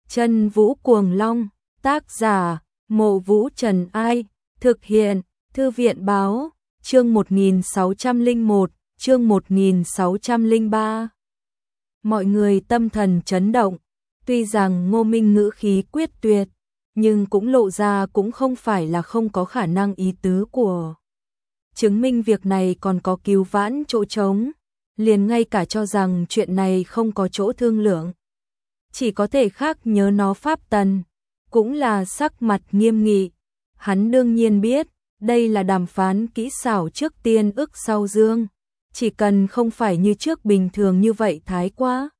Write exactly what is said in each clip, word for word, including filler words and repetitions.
Chân Vũ Cuồng Long, tác giả, Mộ Vũ Trần Ai, thực hiện, Thư viện Báo, chương một nghìn sáu trăm lẻ một, chương một nghìn sáu trăm lẻ ba. Mọi người tâm thần chấn động, tuy rằng Ngô Minh ngữ khí quyết tuyệt, nhưng cũng lộ ra cũng không phải là không có khả năng ý tứ của. Chứng minh việc này còn có cứu vãn chỗ trống, liền ngay cả cho rằng chuyện này không có chỗ thương lượng. Chỉ có thể khác nhớ nó Pháp Tần, cũng là sắc mặt nghiêm nghị. Hắn đương nhiên biết, đây là đàm phán kỹ xảo trước tiên ức sau dương, chỉ cần không phải như trước bình thường như vậy thái quá.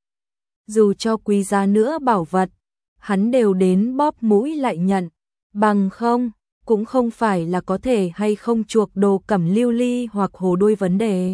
Dù cho quý giá nữa bảo vật, hắn đều đến bóp mũi lại nhận, bằng không, cũng không phải là có thể hay không chuộc đồ Cẩm Lưu Ly hoặc Hồ Đôi vấn đề,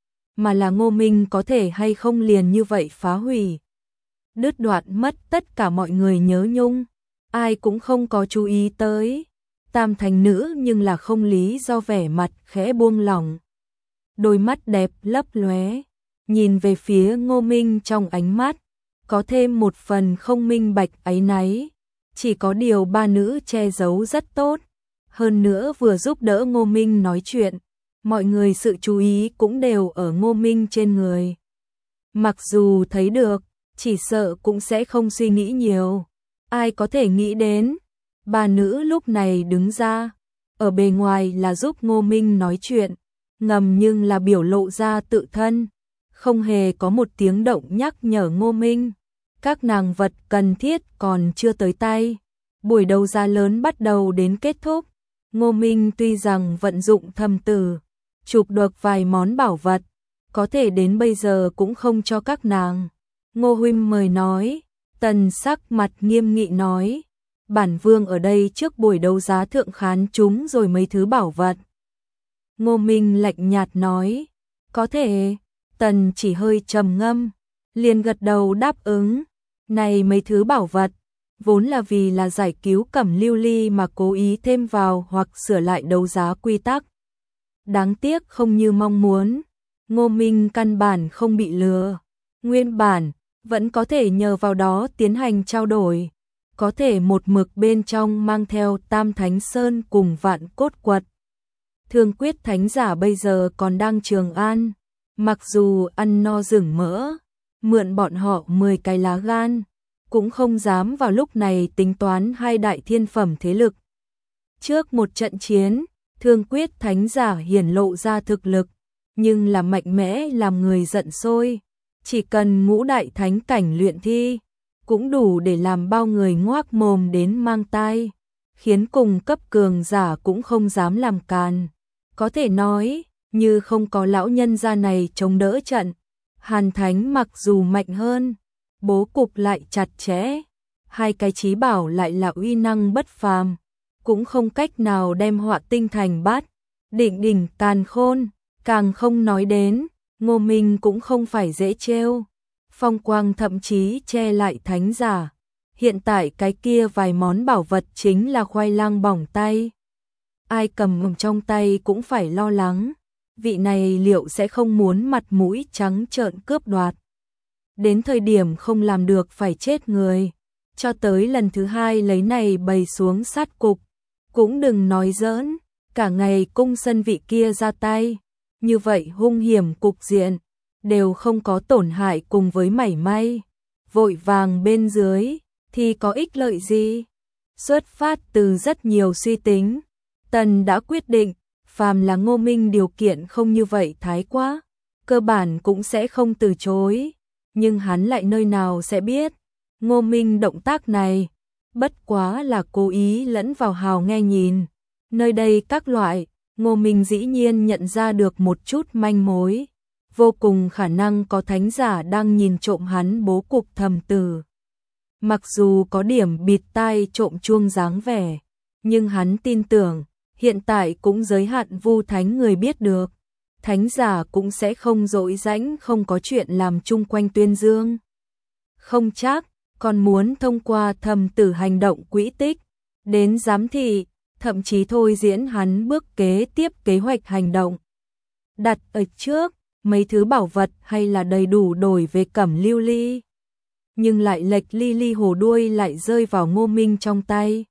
mà là Ngô Minh có thể hay không liền như vậy phá hủy. Đứt đoạn mất tất cả mọi người nhớ nhung, ai cũng không có chú ý tới. Tam thành nữ nhưng là không lý do vẻ mặt khẽ buông lỏng. Đôi mắt đẹp lấp lóe, nhìn về phía Ngô Minh trong ánh mắt, có thêm một phần không minh bạch áy náy. Chỉ có điều ba nữ che giấu rất tốt, hơn nữa vừa giúp đỡ Ngô Minh nói chuyện, mọi người sự chú ý cũng đều ở Ngô Minh trên người. Mặc dù thấy được, chỉ sợ cũng sẽ không suy nghĩ nhiều. Ai có thể nghĩ đến, bà nữ lúc này đứng ra, ở bề ngoài là giúp Ngô Minh nói chuyện, ngầm nhưng là biểu lộ ra tự thân, không hề có một tiếng động nhắc nhở Ngô Minh. Các nàng vật cần thiết còn chưa tới tay, buổi đấu giá lớn bắt đầu đến kết thúc. Ngô Minh tuy rằng vận dụng thầm tử, chụp được vài món bảo vật, có thể đến bây giờ cũng không cho các nàng. Ngô huynh mời nói, Tần sắc mặt nghiêm nghị nói, bản vương ở đây trước buổi đấu giá thượng khán chúng rồi mấy thứ bảo vật. Ngô Minh lạnh nhạt nói, có thể. Tần chỉ hơi trầm ngâm, liền gật đầu đáp ứng. Này mấy thứ bảo vật, vốn là vì là giải cứu Cẩm Lưu Ly mà cố ý thêm vào hoặc sửa lại đấu giá quy tắc. Đáng tiếc không như mong muốn, Ngô Minh căn bản không bị lừa. Nguyên bản, vẫn có thể nhờ vào đó tiến hành trao đổi, có thể một mực bên trong mang theo Tam Thánh Sơn cùng Vạn Cốt Quật. Thương Quyết Thánh Giả bây giờ còn đang Trường An, mặc dù ăn no rừng mỡ, mượn bọn họ mười cái lá gan, cũng không dám vào lúc này tính toán hai đại thiên phẩm thế lực. Trước một trận chiến, Thương Quyết Thánh Giả hiển lộ ra thực lực, nhưng là mạnh mẽ làm người giận sôi. Chỉ cần ngũ đại thánh cảnh luyện thi, cũng đủ để làm bao người ngoác mồm đến mang tai, khiến cùng cấp cường giả cũng không dám làm càn. Có thể nói, như không có lão nhân gia này chống đỡ trận, Hàn Thánh mặc dù mạnh hơn, bố cục lại chặt chẽ, hai cái chí bảo lại là uy năng bất phàm, cũng không cách nào đem Họa Tinh Thành Bát Định đỉnh càn khôn, càng không nói đến. Ngô Minh cũng không phải dễ trêu, phong quang thậm chí che lại thánh giả. Hiện tại cái kia vài món bảo vật chính là khoai lang bỏng tay. Ai cầm trong tay cũng phải lo lắng, vị này liệu sẽ không muốn mặt mũi trắng trợn cướp đoạt. Đến thời điểm không làm được phải chết người, cho tới lần thứ hai lấy này bày xuống sát cục. Cũng đừng nói giỡn, cả ngày cung sân vị kia ra tay. Như vậy hung hiểm cục diện, đều không có tổn hại cùng với mảy may. Vội vàng bên dưới, thì có ích lợi gì? Xuất phát từ rất nhiều suy tính, Tần đã quyết định, phàm là Ngô Minh điều kiện không như vậy thái quá, cơ bản cũng sẽ không từ chối. Nhưng hắn lại nơi nào sẽ biết, Ngô Minh động tác này, bất quá là cố ý lẫn vào hào nghe nhìn. Nơi đây các loại, Ngô Minh dĩ nhiên nhận ra được một chút manh mối, vô cùng khả năng có thánh giả đang nhìn trộm hắn bố cục thầm tử. Mặc dù có điểm bịt tai trộm chuông dáng vẻ, nhưng hắn tin tưởng, hiện tại cũng giới hạn Vu Thánh người biết được, thánh giả cũng sẽ không dỗi rãnh không có chuyện làm chung quanh tuyên dương. Không chắc, còn muốn thông qua thầm tử hành động quỹ tích, đến giám thị, thậm chí thôi diễn hắn bước kế tiếp kế hoạch hành động. Đặt ở trước, mấy thứ bảo vật hay là đầy đủ đổi về Cẩm Lưu Ly. nhưng lại lệch ly ly hồ đuôi lại rơi vào Ngô Minh trong tay.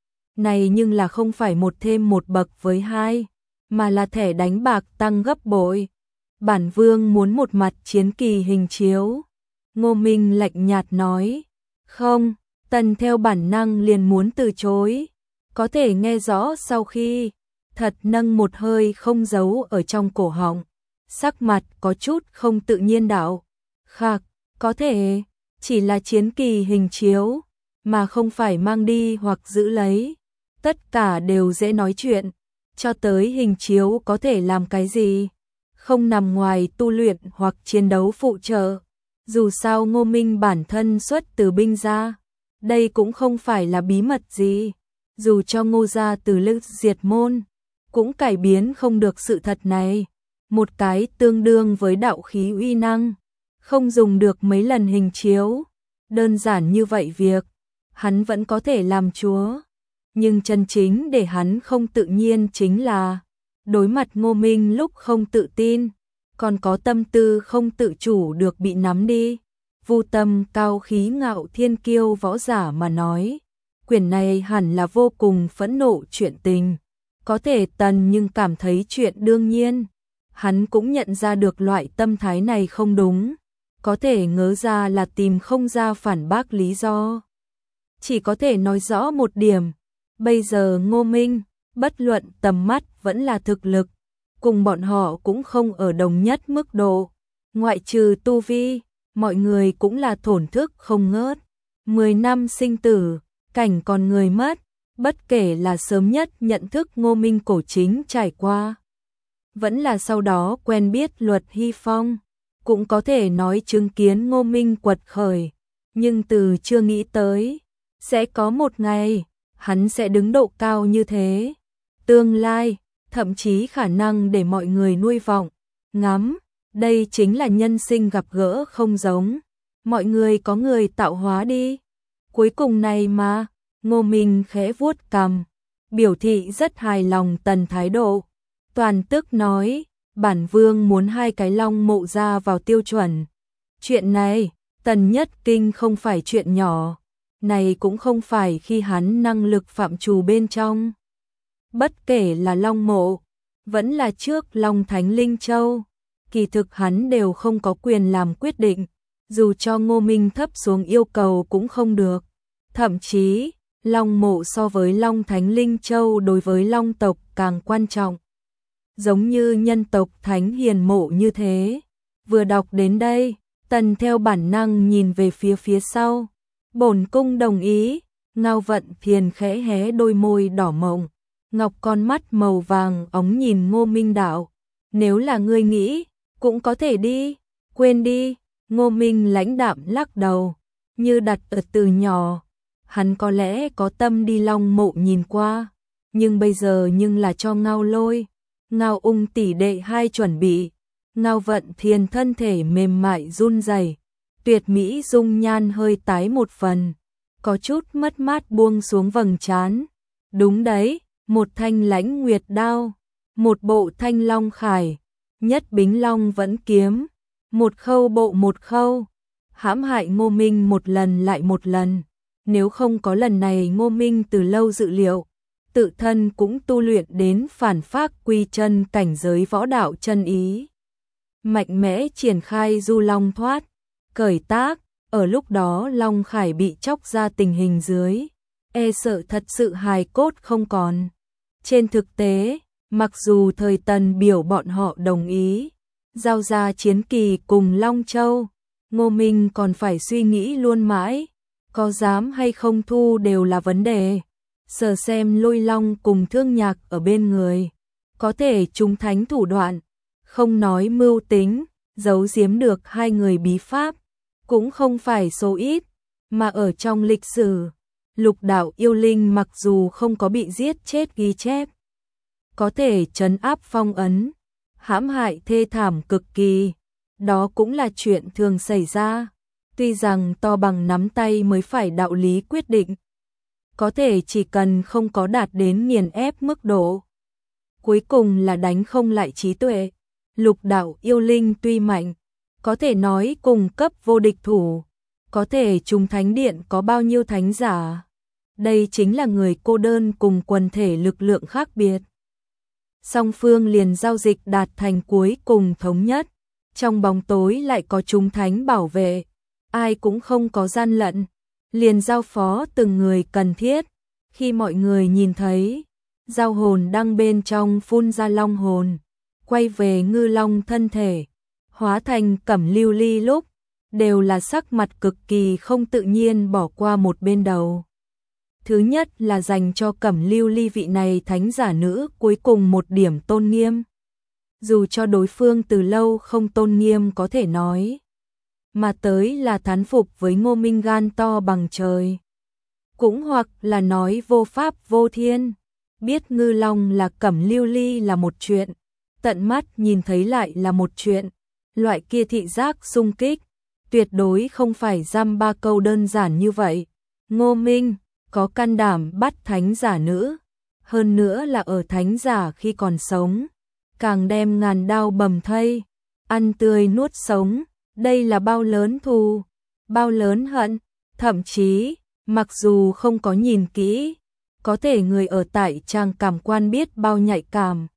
Này nhưng là không phải một thêm một bậc với hai, mà là thẻ đánh bạc tăng gấp bội. Bản vương muốn một mặt chiến kỳ hình chiếu. Ngô Minh lạnh nhạt nói. Không, Tần theo bản năng liền muốn từ chối. Có thể nghe rõ sau khi thật nâng một hơi không giấu ở trong cổ họng. Sắc mặt có chút không tự nhiên đạo. Khạc, có thể, chỉ là chiến kỳ hình chiếu, mà không phải mang đi hoặc giữ lấy. Tất cả đều dễ nói chuyện, cho tới hình chiếu có thể làm cái gì, không nằm ngoài tu luyện hoặc chiến đấu phụ trợ. Dù sao Ngô Minh bản thân xuất từ binh gia, đây cũng không phải là bí mật gì. Dù cho Ngô gia từ lúc diệt môn, cũng cải biến không được sự thật này. Một cái tương đương với đạo khí uy năng, không dùng được mấy lần hình chiếu. Đơn giản như vậy việc, hắn vẫn có thể làm chúa. Nhưng chân chính để hắn không tự nhiên chính là đối mặt Ngô Minh lúc không tự tin, còn có tâm tư không tự chủ được bị nắm đi. Vu Tâm cao khí ngạo thiên kiêu võ giả mà nói, quyền này hẳn là vô cùng phẫn nộ chuyện tình. Có thể Tần nhưng cảm thấy chuyện đương nhiên. Hắn cũng nhận ra được loại tâm thái này không đúng. Có thể ngớ ra là tìm không ra phản bác lý do. Chỉ có thể nói rõ một điểm. Bây giờ Ngô Minh, bất luận tầm mắt vẫn là thực lực, cùng bọn họ cũng không ở đồng nhất mức độ. Ngoại trừ tu vi, mọi người cũng là thổn thức không ngớt. Mười năm sinh tử, cảnh còn người mất, bất kể là sớm nhất nhận thức Ngô Minh cổ chính trải qua, vẫn là sau đó quen biết Luật Hy Phong, cũng có thể nói chứng kiến Ngô Minh quật khởi. Nhưng từ chưa nghĩ tới, sẽ có một ngày, hắn sẽ đứng độ cao như thế. Tương lai, thậm chí khả năng để mọi người nuôi vọng, ngắm. Đây chính là nhân sinh gặp gỡ không giống. Mọi người có người tạo hóa đi. Cuối cùng này mà, Ngô Minh khẽ vuốt cằm, biểu thị rất hài lòng Tần thái độ. Toàn tức nói, bản vương muốn hai cái long mộ ra vào tiêu chuẩn. Chuyện này, Tần Nhất Kinh không phải chuyện nhỏ. Này cũng không phải khi hắn năng lực phạm trù bên trong. Bất kể là long mộ, vẫn là trước Long Thánh Linh Châu, kỳ thực hắn đều không có quyền làm quyết định. Dù cho Ngô Minh thấp xuống yêu cầu cũng không được. Thậm chí, long mộ so với Long Thánh Linh Châu đối với long tộc càng quan trọng. Giống như nhân tộc Thánh Hiền mộ như thế. Vừa đọc đến đây, Tần theo bản năng nhìn về phía phía sau. Bổn cung đồng ý. Ngao Vận Thiền khẽ hé đôi môi đỏ mọng, ngọc con mắt màu vàng óng nhìn Ngô Minh đạo. Nếu là ngươi nghĩ, cũng có thể đi, quên đi. Ngô Minh lãnh đạm lắc đầu, như đặt ở từ nhỏ. Hắn có lẽ có tâm đi long mộ nhìn qua, nhưng bây giờ nhưng là cho Ngao Lôi, Ngao Ung tỷ đệ hai chuẩn bị. Ngao Vận Thiền thân thể mềm mại run rẩy, tuyệt mỹ dung nhan hơi tái một phần, có chút mất mát buông xuống vầng trán. Đúng đấy, một thanh lãnh nguyệt đao, một bộ thanh long khải, nhất bính long vẫn kiếm, một khâu bộ một khâu, hãm hại Ngô Minh một lần lại một lần. Nếu không có lần này Ngô Minh từ lâu dự liệu, tự thân cũng tu luyện đến phản phác quy chân cảnh giới võ đạo chân ý. Mạnh mẽ triển khai du long thoát, cởi tác, ở lúc đó Long Khải bị chóc ra tình hình dưới, e sợ thật sự hài cốt không còn. Trên thực tế, mặc dù thời Tần biểu bọn họ đồng ý, giao ra chiến kỳ cùng Long Châu, Ngô Minh còn phải suy nghĩ luôn mãi, có dám hay không thu đều là vấn đề. Sở xem Lôi Long cùng Thương Nhạc ở bên người, có thể chúng thánh thủ đoạn, không nói mưu tính, giấu giếm được hai người bí pháp, cũng không phải số ít, mà ở trong lịch sử, lục đạo yêu linh mặc dù không có bị giết chết ghi chép, có thể trấn áp phong ấn, hãm hại thê thảm cực kỳ, đó cũng là chuyện thường xảy ra. Tuy rằng to bằng nắm tay mới phải đạo lý quyết định, có thể chỉ cần không có đạt đến nghiền ép mức độ, cuối cùng là đánh không lại trí tuệ. Lục đạo yêu linh tuy mạnh, có thể nói cùng cấp vô địch thủ, có thể trùng thánh điện có bao nhiêu thánh giả. Đây chính là người cô đơn cùng quần thể lực lượng khác biệt. Song phương liền giao dịch đạt thành cuối cùng thống nhất. Trong bóng tối lại có chúng thánh bảo vệ. Ai cũng không có gian lận. Liền giao phó từng người cần thiết. Khi mọi người nhìn thấy, giao hồn đang bên trong phun ra long hồn. Quay về ngư long thân thể. Hóa thành cẩm lưu ly lúc. Đều là sắc mặt cực kỳ không tự nhiên bỏ qua một bên đầu. Thứ nhất là dành cho cẩm lưu ly vị này thánh giả nữ cuối cùng một điểm tôn nghiêm. Dù cho đối phương từ lâu không tôn nghiêm có thể nói. Mà tới là thán phục với Ngô Minh gan to bằng trời. Cũng hoặc là nói vô pháp vô thiên. Biết ngư long là cẩm lưu ly là một chuyện. Tận mắt nhìn thấy lại là một chuyện. Loại kia thị giác xung kích. Tuyệt đối không phải giam ba câu đơn giản như vậy. Ngô Minh có can đảm bắt thánh giả nữ. Hơn nữa là ở thánh giả khi còn sống. Càng đem ngàn đao bầm thây. Ăn tươi nuốt sống. Đây là bao lớn thù. Bao lớn hận. Thậm chí, mặc dù không có nhìn kỹ. Có thể người ở tại trang cảm quan biết bao nhạy cảm.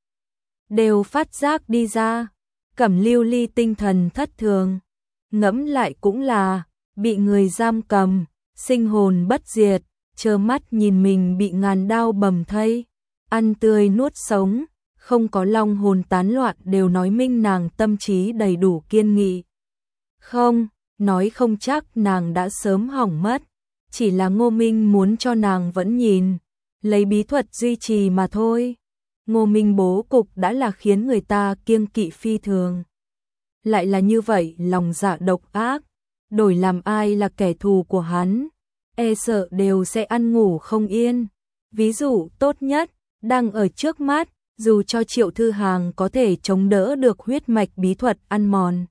Đều phát giác đi ra. Cẩm lưu ly tinh thần thất thường. Ngẫm lại cũng là, bị người giam cầm, sinh hồn bất diệt, trơ mắt nhìn mình bị ngàn đao bầm thây, ăn tươi nuốt sống, không có long hồn tán loạn đều nói minh nàng tâm trí đầy đủ kiên nghị. Không, nói không chắc nàng đã sớm hỏng mất, chỉ là Ngô Minh muốn cho nàng vẫn nhìn, lấy bí thuật duy trì mà thôi. Ngô Minh bố cục đã là khiến người ta kiêng kỵ phi thường. Lại là như vậy lòng dạ độc ác, đổi làm ai là kẻ thù của hắn, e sợ đều sẽ ăn ngủ không yên. Ví dụ tốt nhất, đang ở trước mắt, dù cho Triệu Thư Hàng có thể chống đỡ được huyết mạch bí thuật ăn mòn.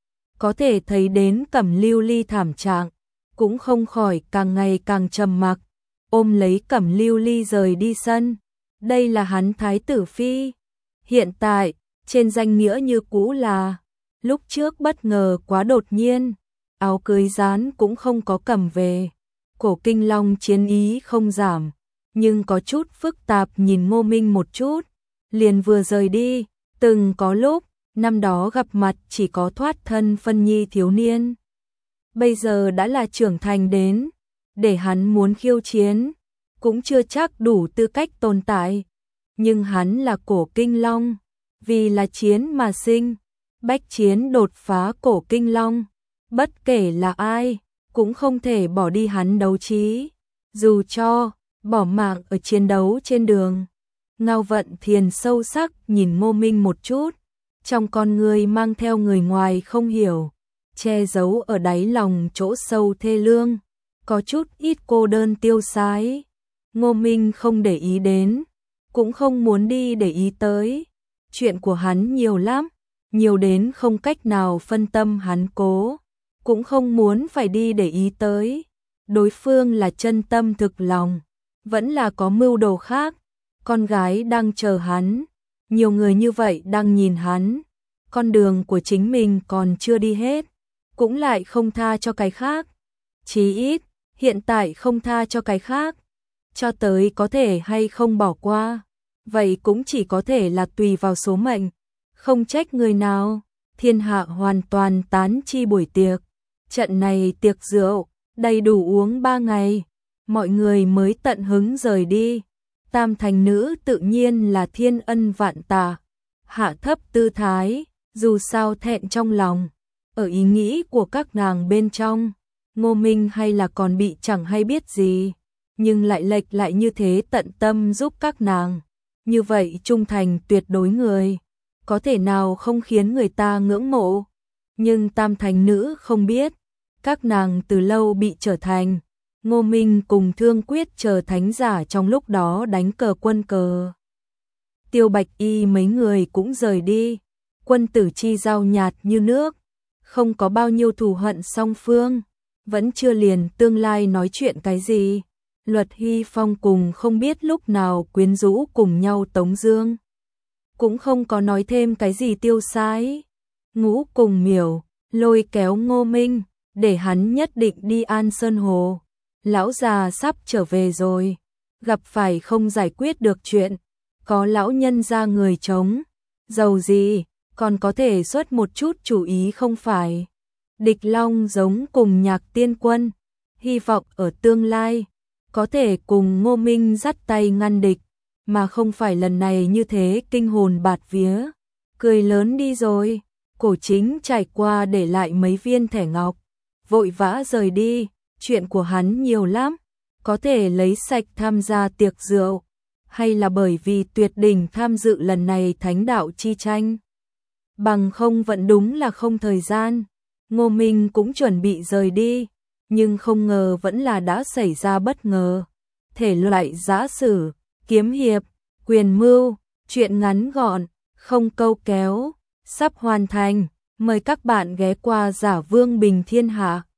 Có thể thấy đến cẩm lưu ly thảm trạng, cũng không khỏi càng ngày càng trầm mặc, ôm lấy cẩm lưu ly rời đi sân. Đây là hắn thái tử phi. Hiện tại, trên danh nghĩa như cũ là... Lúc trước bất ngờ quá đột nhiên, áo cưới dán cũng không có cầm về. Cổ Kinh Long chiến ý không giảm, nhưng có chút phức tạp nhìn Ngô Minh một chút. Liền vừa rời đi, từng có lúc, năm đó gặp mặt chỉ có thoát thân phân nhi thiếu niên. Bây giờ đã là trưởng thành đến, để hắn muốn khiêu chiến, cũng chưa chắc đủ tư cách tồn tại. Nhưng hắn là Cổ Kinh Long, vì là chiến mà sinh. Bách chiến đột phá Cổ Kinh Long, bất kể là ai, cũng không thể bỏ đi hắn đấu trí, dù cho bỏ mạng ở chiến đấu trên đường. Ngao Vận Thiền sâu sắc nhìn Ngô Minh một chút, trong con người mang theo người ngoài không hiểu, che giấu ở đáy lòng chỗ sâu thê lương, có chút ít cô đơn tiêu sái. Ngô Minh không để ý đến, cũng không muốn đi để ý tới, chuyện của hắn nhiều lắm. Nhiều đến không cách nào phân tâm hắn cố, cũng không muốn phải đi để ý tới. Đối phương là chân tâm thực lòng, vẫn là có mưu đồ khác. Con gái đang chờ hắn, nhiều người như vậy đang nhìn hắn. Con đường của chính mình còn chưa đi hết, cũng lại không tha cho cái khác. Chí ít, hiện tại không tha cho cái khác. Cho tới có thể hay không bỏ qua, vậy cũng chỉ có thể là tùy vào số mệnh. Không trách người nào, thiên hạ hoàn toàn tán chi buổi tiệc. Trận này tiệc rượu, đầy đủ uống ba ngày, mọi người mới tận hứng rời đi. Tam thành nữ tự nhiên là thiên ân vạn tạ, hạ thấp tư thái, dù sao thẹn trong lòng. Ở ý nghĩ của các nàng bên trong, Ngô Minh hay là còn bị chẳng hay biết gì, nhưng lại lệch lại như thế tận tâm giúp các nàng. Như vậy trung thành tuyệt đối người. Có thể nào không khiến người ta ngưỡng mộ, nhưng tam thành nữ không biết, các nàng từ lâu bị trở thành. Ngô Minh cùng Thương Quyết chờ thánh giả trong lúc đó đánh cờ quân cờ. Tiêu Bạch Y mấy người cũng rời đi, quân tử chi giao nhạt như nước, không có bao nhiêu thù hận song phương, vẫn chưa liền tương lai nói chuyện cái gì. Luật Hy Phong cùng không biết lúc nào quyến rũ cùng nhau tống dương. Cũng không có nói thêm cái gì tiêu sái. Ngũ cùng Miểu lôi kéo Ngô Minh, để hắn nhất định đi An Sơn Hồ. Lão già sắp trở về rồi, gặp phải không giải quyết được chuyện, có lão nhân ra người chống, giàu gì, còn có thể xuất một chút chủ ý không phải. Địch Long giống cùng Nhạc Tiên Quân, hy vọng ở tương lai, có thể cùng Ngô Minh dắt tay ngăn địch, mà không phải lần này như thế kinh hồn bạt vía. Cười lớn đi rồi, Cổ Chính trải qua để lại mấy viên thẻ ngọc, vội vã rời đi, chuyện của hắn nhiều lắm, có thể lấy sạch tham gia tiệc rượu, hay là bởi vì tuyệt đỉnh tham dự lần này thánh đạo chi tranh. Bằng không vẫn đúng là không thời gian. Ngô Minh cũng chuẩn bị rời đi, nhưng không ngờ vẫn là đã xảy ra bất ngờ. Thể loại giã sử, kiếm hiệp, quyền mưu, chuyện ngắn gọn, không câu kéo, sắp hoàn thành. Mời các bạn ghé qua Giả Vương Bình Thiên Hạ.